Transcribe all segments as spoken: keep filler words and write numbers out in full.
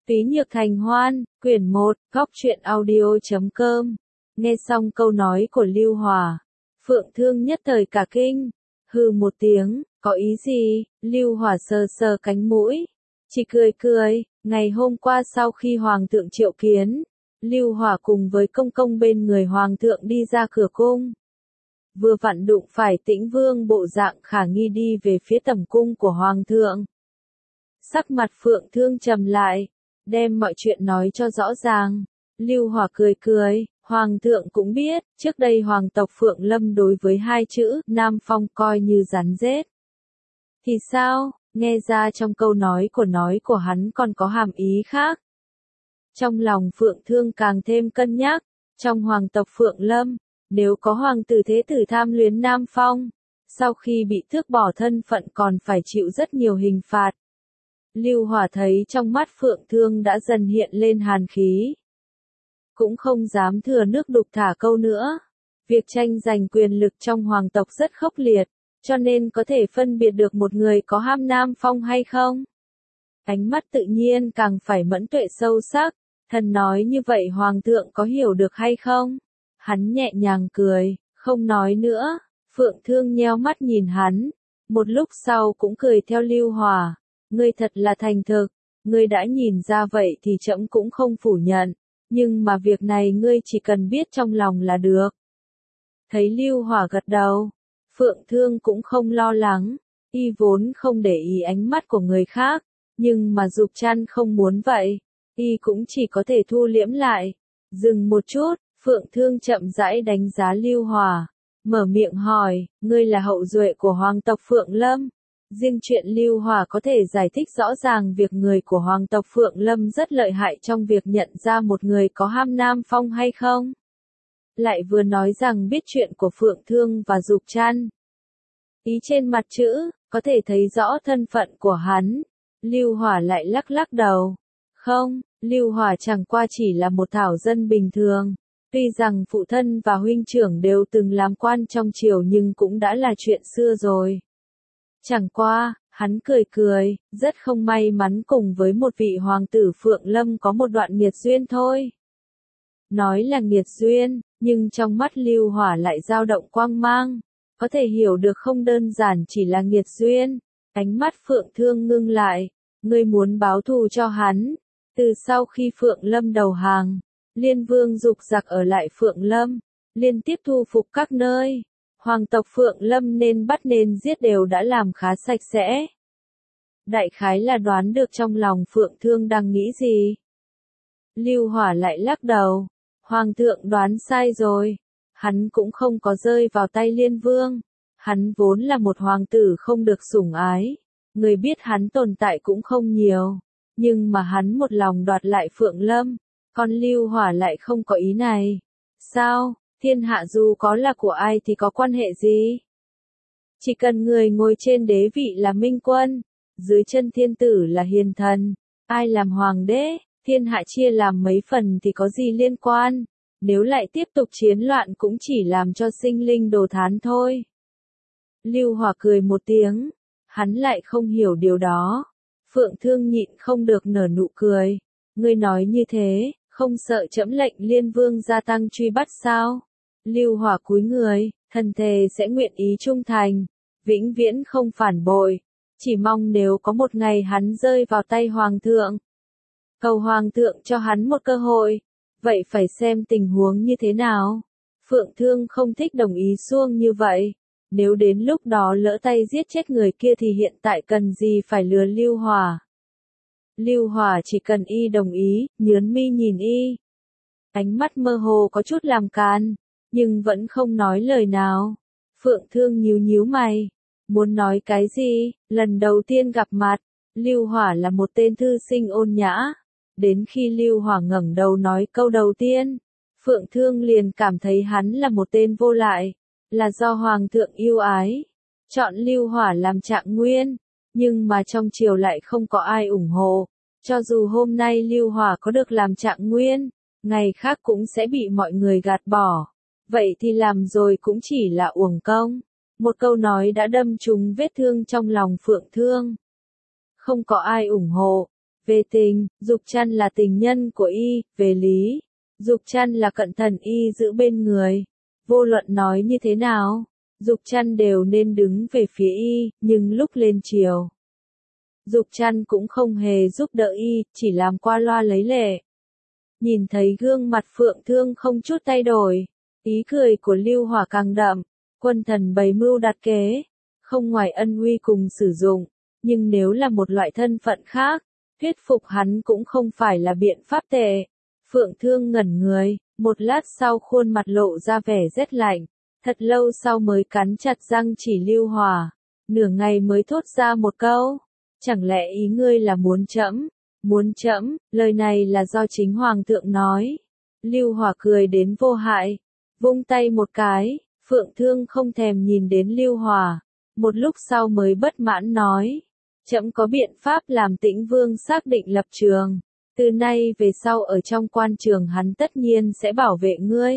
Phí Nhược Thành Hoan, quyển một, góc truyện audio chấm com. Nghe xong câu nói của Lưu Hòa, Phượng Thương nhất thời cả kinh, hừ một tiếng, có ý gì? Lưu Hòa sờ sờ cánh mũi, chỉ cười cười. Ngày hôm qua sau khi Hoàng thượng triệu kiến, Lưu Hòa cùng với công công bên người Hoàng thượng đi ra cửa cung. Vừa vặn đụng phải Tĩnh Vương bộ dạng khả nghi đi về phía tầm cung của Hoàng thượng. Sắc mặt Phượng Thương trầm lại, đem mọi chuyện nói cho rõ ràng. Lưu Hòa cười cười, Hoàng thượng cũng biết, trước đây Hoàng tộc Phượng Lâm đối với hai chữ Nam Phong coi như rắn rết. Thì sao, nghe ra trong câu nói của nói của hắn còn có hàm ý khác. Trong lòng Phượng Thương càng thêm cân nhắc, trong Hoàng tộc Phượng Lâm, nếu có Hoàng tử thế tử tham luyến Nam Phong, sau khi bị tước bỏ thân phận còn phải chịu rất nhiều hình phạt. Lưu Hòa thấy trong mắt Phượng Thương đã dần hiện lên hàn khí. Cũng không dám thừa nước đục thả câu nữa. Việc tranh giành quyền lực trong hoàng tộc rất khốc liệt, cho nên có thể phân biệt được một người có ham Nam Phong hay không. Ánh mắt tự nhiên càng phải mẫn tuệ sâu sắc, thần nói như vậy Hoàng thượng có hiểu được hay không? Hắn nhẹ nhàng cười, không nói nữa. Phượng Thương nheo mắt nhìn hắn, một lúc sau cũng cười theo Lưu Hòa. Ngươi thật là thành thực, ngươi đã nhìn ra vậy thì trẫm cũng không phủ nhận, nhưng mà việc này ngươi chỉ cần biết trong lòng là được. Thấy Lưu Hòa gật đầu, Phượng Thương cũng không lo lắng, y vốn không để ý ánh mắt của người khác, nhưng mà Dục Trăn không muốn vậy, y cũng chỉ có thể thu liễm lại. Dừng một chút, Phượng Thương chậm rãi đánh giá Lưu Hòa, mở miệng hỏi, ngươi là hậu duệ của Hoàng tộc Phượng Lâm? Riêng chuyện Lưu Hòa có thể giải thích rõ ràng việc người của Hoàng tộc Phượng Lâm rất lợi hại trong việc nhận ra một người có ham Nam Phong hay không? Lại vừa nói rằng biết chuyện của Phượng Thương và Dục Trăn. Ý trên mặt chữ, có thể thấy rõ thân phận của hắn. Lưu Hòa lại lắc lắc đầu. Không, Lưu Hòa chẳng qua chỉ là một thảo dân bình thường. Tuy rằng phụ thân và huynh trưởng đều từng làm quan trong triều nhưng cũng đã là chuyện xưa rồi. Chẳng qua, hắn cười cười, rất không may mắn cùng với một vị hoàng tử Phượng Lâm có một đoạn nghiệt duyên thôi. Nói là nghiệt duyên, nhưng trong mắt Lưu Hòa lại dao động quang mang, có thể hiểu được không đơn giản chỉ là nghiệt duyên. Ánh mắt Phượng Thương ngưng lại, ngươi muốn báo thù cho hắn. Từ sau khi Phượng Lâm đầu hàng, Liên Vương Dục Giặc ở lại Phượng Lâm, liên tiếp thu phục các nơi. Hoàng tộc Phượng Lâm nên bắt nên giết đều đã làm khá sạch sẽ. Đại khái là đoán được trong lòng Phượng Thương đang nghĩ gì. Lưu Hòa lại lắc đầu. Hoàng thượng đoán sai rồi. Hắn cũng không có rơi vào tay Liên Vương. Hắn vốn là một hoàng tử không được sủng ái. Người biết hắn tồn tại cũng không nhiều. Nhưng mà hắn một lòng đoạt lại Phượng Lâm. Còn Lưu Hòa lại không có ý này. Sao? Thiên hạ dù có là của ai thì có quan hệ gì? Chỉ cần người ngồi trên đế vị là minh quân, dưới chân thiên tử là hiền thần, ai làm hoàng đế, thiên hạ chia làm mấy phần thì có gì liên quan, nếu lại tiếp tục chiến loạn cũng chỉ làm cho sinh linh đồ thán thôi. Lưu Hòa cười một tiếng, hắn lại không hiểu điều đó. Phượng Thương nhịn không được nở nụ cười, ngươi nói như thế, không sợ trẫm lệnh Liên Vương gia tăng truy bắt sao? Lưu Hòa cúi người, thân thề sẽ nguyện ý trung thành, vĩnh viễn không phản bội, chỉ mong nếu có một ngày hắn rơi vào tay Hoàng thượng. Cầu Hoàng thượng cho hắn một cơ hội, vậy phải xem tình huống như thế nào. Phượng Thương không thích đồng ý suông như vậy, nếu đến lúc đó lỡ tay giết chết người kia thì hiện tại cần gì phải lừa Lưu Hòa. Lưu Hòa chỉ cần y đồng ý, nhớn mi nhìn y. Ánh mắt mơ hồ có chút làm càn, nhưng vẫn không nói lời nào. Phượng Thương nhíu nhíu mày, muốn nói cái gì? Lần đầu tiên gặp mặt, Lưu Hòa là một tên thư sinh ôn nhã. Đến khi Lưu Hòa ngẩng đầu nói câu đầu tiên, Phượng Thương liền cảm thấy hắn là một tên vô lại, là do Hoàng thượng yêu ái, chọn Lưu Hòa làm trạng nguyên, nhưng mà trong triều lại không có ai ủng hộ. Cho dù hôm nay Lưu Hòa có được làm trạng nguyên, ngày khác cũng sẽ bị mọi người gạt bỏ. Vậy thì làm rồi cũng chỉ là uổng công. Một câu nói đã đâm trúng vết thương trong lòng Phượng Thương. Không có ai ủng hộ. Về tình, Dục Trăn là tình nhân của y, về lý, Dục Trăn là cận thần y giữ bên người. Vô luận nói như thế nào, Dục Trăn đều nên đứng về phía y, nhưng lúc lên triều, Dục Trăn cũng không hề giúp đỡ y, chỉ làm qua loa lấy lệ. Nhìn thấy gương mặt Phượng Thương không chút thay đổi, ý cười của Lưu Hỏa càng đậm, quân thần bày mưu đặt kế, không ngoài ân uy cùng sử dụng, nhưng nếu là một loại thân phận khác, thuyết phục hắn cũng không phải là biện pháp tệ. Phượng Thương ngẩn người, một lát sau khuôn mặt lộ ra vẻ rét lạnh, thật lâu sau mới cắn chặt răng chỉ Lưu Hỏa, nửa ngày mới thốt ra một câu, chẳng lẽ ý ngươi là muốn trẫm? Muốn trẫm? Lời này là do chính Hoàng thượng nói. Lưu Hỏa cười đến vô hại, vung tay một cái, Phượng Thương không thèm nhìn đến Lưu Hỏa, một lúc sau mới bất mãn nói, trẫm có biện pháp làm Tĩnh Vương xác định lập trường, từ nay về sau ở trong quan trường hắn tất nhiên sẽ bảo vệ ngươi.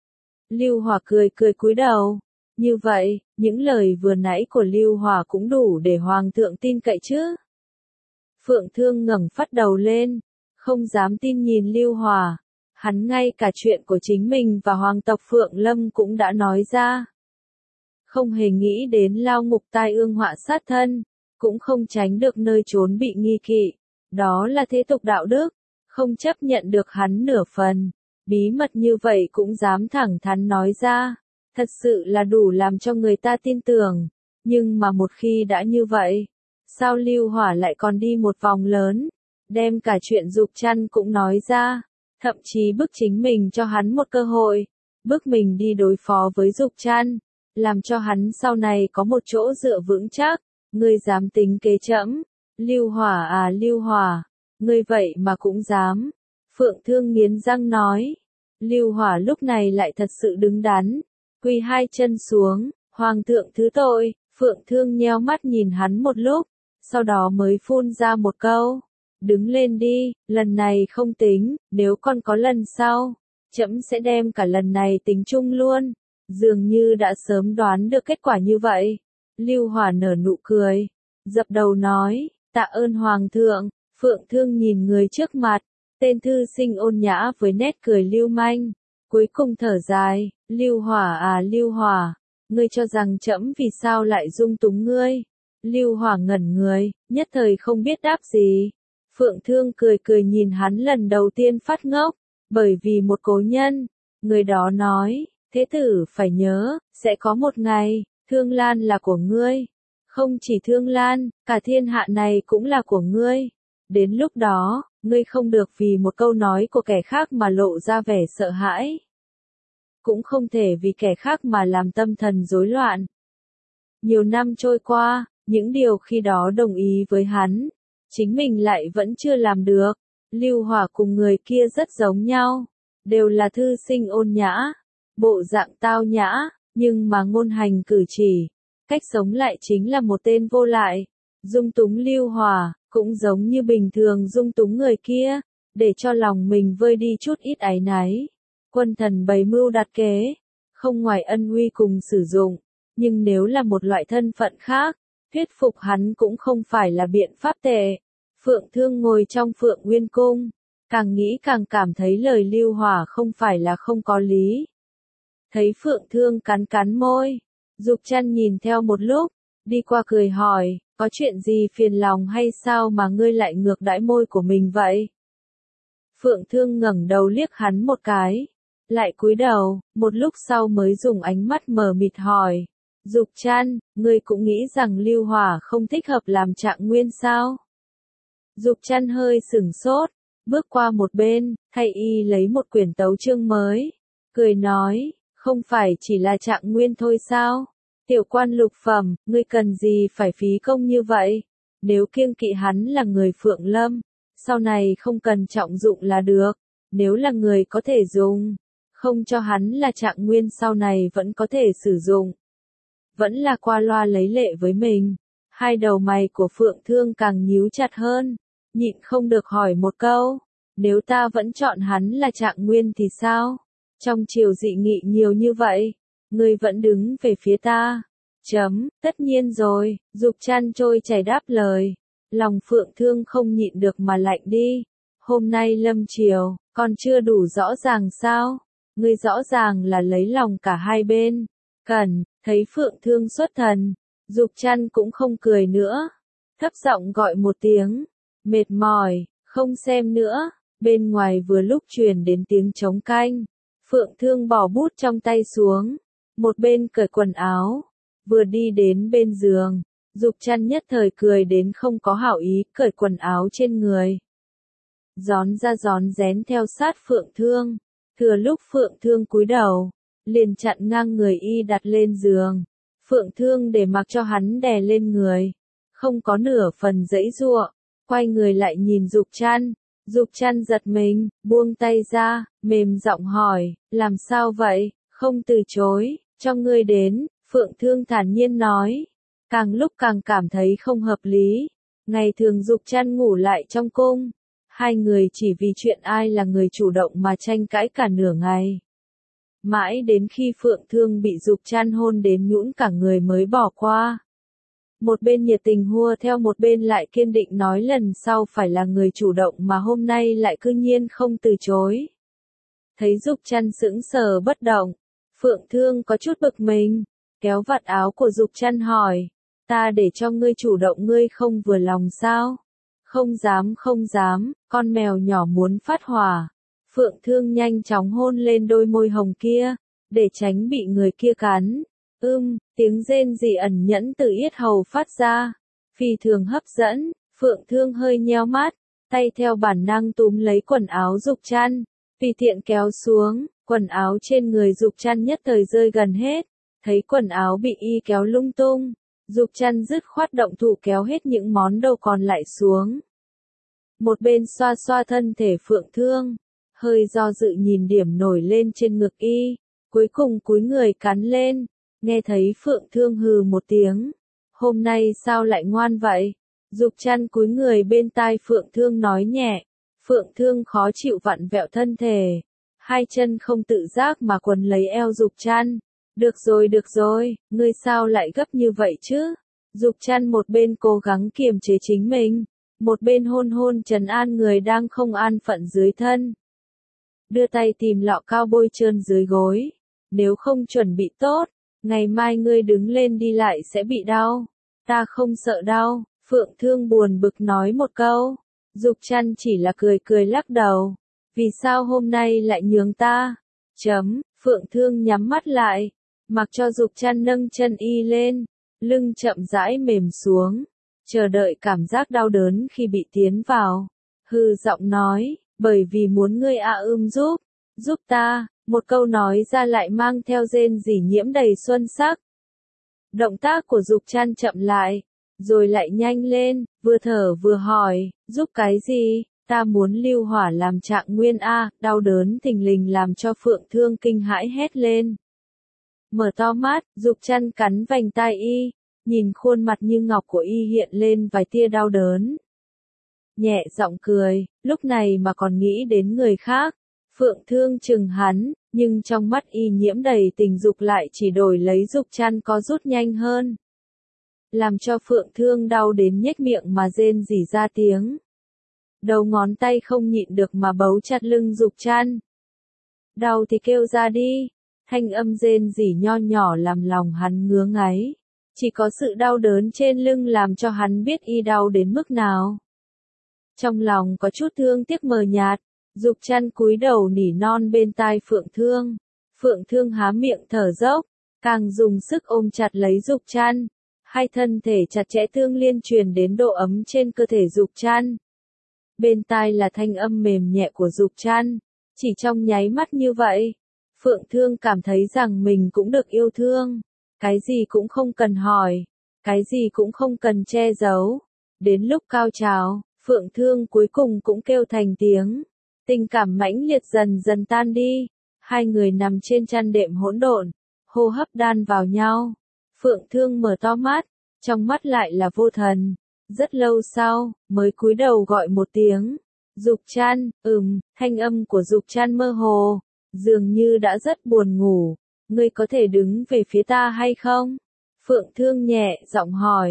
Lưu Hỏa cười cười cúi đầu, như vậy, những lời vừa nãy của Lưu Hỏa cũng đủ để Hoàng thượng tin cậy chứ? Phượng Thương ngẩng phát đầu lên, không dám tin nhìn Lưu Hỏa, hắn ngay cả chuyện của chính mình và hoàng tộc Phượng Lâm cũng đã nói ra. Không hề nghĩ đến lao ngục tai ương họa sát thân, cũng không tránh được nơi trốn bị nghi kỵ, đó là thế tục đạo đức, không chấp nhận được hắn nửa phần, bí mật như vậy cũng dám thẳng thắn nói ra, thật sự là đủ làm cho người ta tin tưởng, nhưng mà một khi đã như vậy, sao Lưu Hỏa lại còn đi một vòng lớn, đem cả chuyện Dục Trăn cũng nói ra, thậm chí bức chính mình cho hắn một cơ hội, bức mình đi đối phó với Dục Trăn, làm cho hắn sau này có một chỗ dựa vững chắc, ngươi dám tính kế trẫm? Lưu Hỏa à Lưu Hỏa, ngươi vậy mà cũng dám. Phượng Thương nghiến răng nói. Lưu Hỏa lúc này lại thật sự đứng đắn, quỳ hai chân xuống, Hoàng thượng thứ tội. Phượng Thương nheo mắt nhìn hắn một lúc, sau đó mới phun ra một câu, đứng lên đi, lần này không tính, nếu còn có lần sau, trẫm sẽ đem cả lần này tính chung luôn. Dường như đã sớm đoán được kết quả như vậy. Lưu Hỏa nở nụ cười, dập đầu nói, tạ ơn Hoàng thượng. Phượng Thương nhìn người trước mặt, tên thư sinh ôn nhã với nét cười lưu manh, cuối cùng thở dài, Lưu Hỏa à Lưu Hỏa, ngươi cho rằng trẫm vì sao lại dung túng ngươi? Lưu Hỏa ngẩn người, nhất thời không biết đáp gì. Phượng Thương cười cười nhìn hắn lần đầu tiên phát ngốc, bởi vì một cố nhân, người đó nói, thế tử phải nhớ, sẽ có một ngày, Thương Lan là của ngươi. Không chỉ Thương Lan, cả thiên hạ này cũng là của ngươi. Đến lúc đó, ngươi không được vì một câu nói của kẻ khác mà lộ ra vẻ sợ hãi. Cũng không thể vì kẻ khác mà làm tâm thần rối loạn. Nhiều năm trôi qua, những điều khi đó đồng ý với hắn, chính mình lại vẫn chưa làm được. Lưu Hỏa cùng người kia rất giống nhau, đều là thư sinh ôn nhã, bộ dạng tao nhã, nhưng mà ngôn hành cử chỉ, cách sống lại chính là một tên vô lại. Dung túng Lưu Hỏa, cũng giống như bình thường dung túng người kia, để cho lòng mình vơi đi chút ít áy náy. Quân thần bày mưu đặt kế, không ngoài ân uy cùng sử dụng, nhưng nếu là một loại thân phận khác, thuyết phục hắn cũng không phải là biện pháp tệ. Phượng Thương ngồi trong Phượng Nguyên Cung, càng nghĩ càng cảm thấy lời Lưu Hỏa không phải là không có lý. Thấy Phượng Thương cắn cắn môi, Dục Trăn nhìn theo một lúc, đi qua cười hỏi, có chuyện gì phiền lòng hay sao mà ngươi lại ngược đãi môi của mình vậy? Phượng Thương ngẩng đầu liếc hắn một cái, lại cúi đầu, một lúc sau mới dùng ánh mắt mờ mịt hỏi, Dục Trăn, ngươi cũng nghĩ rằng Lưu Hỏa không thích hợp làm Trạng Nguyên sao? Dục Trăn hơi sửng sốt, bước qua một bên, thay y lấy một quyển tấu chương mới, cười nói, không phải chỉ là Trạng Nguyên thôi sao? Tiểu quan lục phẩm, ngươi cần gì phải phí công như vậy? Nếu kiêng kỵ hắn là người Phượng Lâm, sau này không cần trọng dụng là được. Nếu là người có thể dùng, không cho hắn là Trạng Nguyên sau này vẫn có thể sử dụng. Vẫn là qua loa lấy lệ với mình. Hai đầu mày của Phượng Thương càng nhíu chặt hơn, nhịn không được hỏi một câu, nếu ta vẫn chọn hắn là Trạng Nguyên thì sao? Trong triều dị nghị nhiều như vậy, ngươi vẫn đứng về phía ta. Chấm, tất nhiên rồi, Dục Trăn trôi chảy đáp lời. Lòng Phượng Thương không nhịn được mà lạnh đi. Hôm nay lâm chiều, còn chưa đủ rõ ràng sao? Ngươi rõ ràng là lấy lòng cả hai bên. Cần, thấy Phượng Thương xuất thần, Dục Trăn cũng không cười nữa. Thấp giọng gọi một tiếng, mệt mỏi, không xem nữa. Bên ngoài vừa lúc truyền đến tiếng trống canh. Phượng Thương bỏ bút trong tay xuống, một bên cởi quần áo, vừa đi đến bên giường. Dục Trăn nhất thời cười đến không có hảo ý, cởi quần áo trên người. Gión ra gión rén theo sát Phượng Thương. Thừa lúc Phượng Thương cúi đầu, liền chặn ngang người y đặt lên giường. Phượng Thương để mặc cho hắn đè lên người, không có nửa phần giãy giụa, quay người lại nhìn Dục Trăn. Dục Trăn giật mình, buông tay ra, mềm giọng hỏi, làm sao vậy, không từ chối, cho ngươi đến. Phượng Thương thản nhiên nói, càng lúc càng cảm thấy không hợp lý. Ngày thường Dục Trăn ngủ lại trong cung, hai người chỉ vì chuyện ai là người chủ động mà tranh cãi cả nửa ngày. Mãi đến khi Phượng Thương bị Dục Trăn hôn đến nhũn cả người mới bỏ qua. Một bên nhiệt tình hùa theo, một bên lại kiên định nói lần sau phải là người chủ động, mà hôm nay lại cư nhiên không từ chối. Thấy Dục Trăn sững sờ bất động, Phượng Thương có chút bực mình, kéo vạt áo của Dục Trăn hỏi, ta để cho ngươi chủ động ngươi không vừa lòng sao? Không dám không dám, con mèo nhỏ muốn phát hỏa. Phượng Thương nhanh chóng hôn lên đôi môi hồng kia, để tránh bị người kia cắn. Ưm, tiếng rên rỉ ẩn nhẫn từ yết hầu phát ra, phi thường hấp dẫn. Phượng Thương hơi nheo mắt, tay theo bản năng túm lấy quần áo Dục Trăn, tùy tiện kéo xuống, quần áo trên người Dục Trăn nhất thời rơi gần hết. Thấy quần áo bị y kéo lung tung, Dục Trăn dứt khoát động thủ kéo hết những món đồ còn lại xuống. Một bên xoa xoa thân thể Phượng Thương, hơi do dự nhìn điểm nổi lên trên ngực y, cuối cùng cúi người cắn lên. Nghe thấy Phượng Thương hừ một tiếng, hôm nay sao lại ngoan vậy? Dục Trăn cúi người bên tai Phượng Thương nói nhẹ. Phượng Thương khó chịu vặn vẹo thân thể, hai chân không tự giác mà quấn lấy eo Dục Trăn. Được rồi được rồi, ngươi sao lại gấp như vậy chứ? Dục Trăn một bên cố gắng kiềm chế chính mình, một bên hôn hôn trấn an người đang không an phận dưới thân. Đưa tay tìm lọ cao bôi trơn dưới gối, nếu không chuẩn bị tốt, ngày mai ngươi đứng lên đi lại sẽ bị đau. Ta không sợ đau, Phượng Thương buồn bực nói một câu. Dục Trăn chỉ là cười cười lắc đầu. Vì sao hôm nay lại nhường ta? Chấm, Phượng Thương nhắm mắt lại, mặc cho Dục Trăn nâng chân y lên, lưng chậm rãi mềm xuống, chờ đợi cảm giác đau đớn khi bị tiến vào. Hư giọng nói, bởi vì muốn ngươi a ưm giúp, giúp ta, một câu nói ra lại mang theo rên rỉ nhiễm đầy xuân sắc. Động tác của Dục Trăn chậm lại, rồi lại nhanh lên, vừa thở vừa hỏi, giúp cái gì? Ta muốn lưu hỏa làm trạng nguyên a. Đau đớn thình lình làm cho Phượng Thương kinh hãi hét lên. Mở to mắt, Dục Trăn cắn vành tai y, nhìn khuôn mặt như ngọc của y hiện lên vài tia đau đớn. Nhẹ giọng cười, lúc này mà còn nghĩ đến người khác. Phượng Thương chừng hắn, nhưng trong mắt y nhiễm đầy tình dục lại chỉ đổi lấy Dục Trăn có rút nhanh hơn. Làm cho Phượng Thương đau đến nhếch miệng mà rên rỉ ra tiếng. Đầu ngón tay không nhịn được mà bấu chặt lưng Dục Trăn. Đau thì kêu ra đi. Thanh âm rên rỉ nho nhỏ làm lòng hắn ngứa ngáy. Chỉ có sự đau đớn trên lưng làm cho hắn biết y đau đến mức nào. Trong lòng có chút thương tiếc mờ nhạt, Dục Trăn cúi đầu nỉ non bên tai Phượng Thương. Phượng Thương há miệng thở dốc, càng dùng sức ôm chặt lấy Dục Trăn. Hai thân thể chặt chẽ tương liên truyền đến độ ấm trên cơ thể Dục Trăn. Bên tai là thanh âm mềm nhẹ của Dục Trăn. Chỉ trong nháy mắt như vậy, Phượng Thương cảm thấy rằng mình cũng được yêu thương. Cái gì cũng không cần hỏi, cái gì cũng không cần che giấu. Đến lúc cao trào, Phượng Thương cuối cùng cũng kêu thành tiếng. Tình cảm mãnh liệt dần dần tan đi. Hai người nằm trên chăn đệm hỗn độn, hô hấp đan vào nhau. Phượng Thương mở to mắt, trong mắt lại là vô thần. Rất lâu sau, mới cúi đầu gọi một tiếng. Dục Trăn, ừm, thanh âm của Dục Trăn mơ hồ, dường như đã rất buồn ngủ. Ngươi có thể đứng về phía ta hay không? Phượng Thương nhẹ giọng hỏi.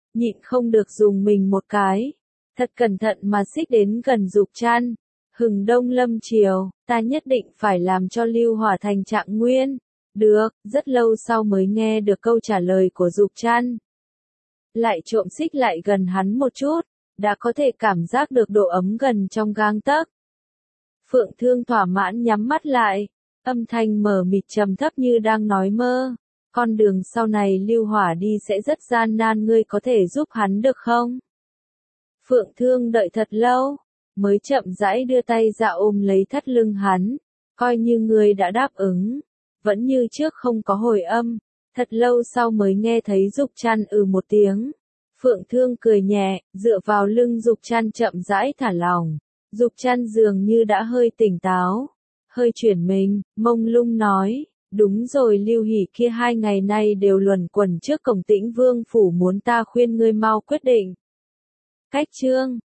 nhịn không được dùng mình một cái. Thật cẩn thận mà xích đến gần Dục Trăn. Hừng đông lâm chiều, ta nhất định phải làm cho Lưu Hỏa thành trạng nguyên. Được, rất lâu sau mới nghe được câu trả lời của Dục Trăn. Lại trộm xích lại gần hắn một chút, đã có thể cảm giác được độ ấm gần trong gang tấc. Phượng Thương thỏa mãn nhắm mắt lại, âm thanh mờ mịt trầm thấp như đang nói mơ. Con đường sau này Lưu Hỏa đi sẽ rất gian nan, ngươi có thể giúp hắn được không? Phượng Thương đợi thật lâu, mới chậm rãi đưa tay ra ôm lấy thắt lưng hắn, coi như ngươi đã đáp ứng. Vẫn như trước không có hồi âm, thật lâu sau mới nghe thấy Dục Trăn ừ một tiếng. Phượng Thương cười nhẹ, dựa vào lưng Dục Trăn chậm rãi thả lỏng. Dục Trăn dường như đã hơi tỉnh táo, hơi chuyển mình, mông lung nói, đúng rồi, Lưu Hỷ kia hai ngày nay đều luẩn quẩn trước cổng Tĩnh Vương phủ, muốn ta khuyên ngươi mau quyết định. Cách chương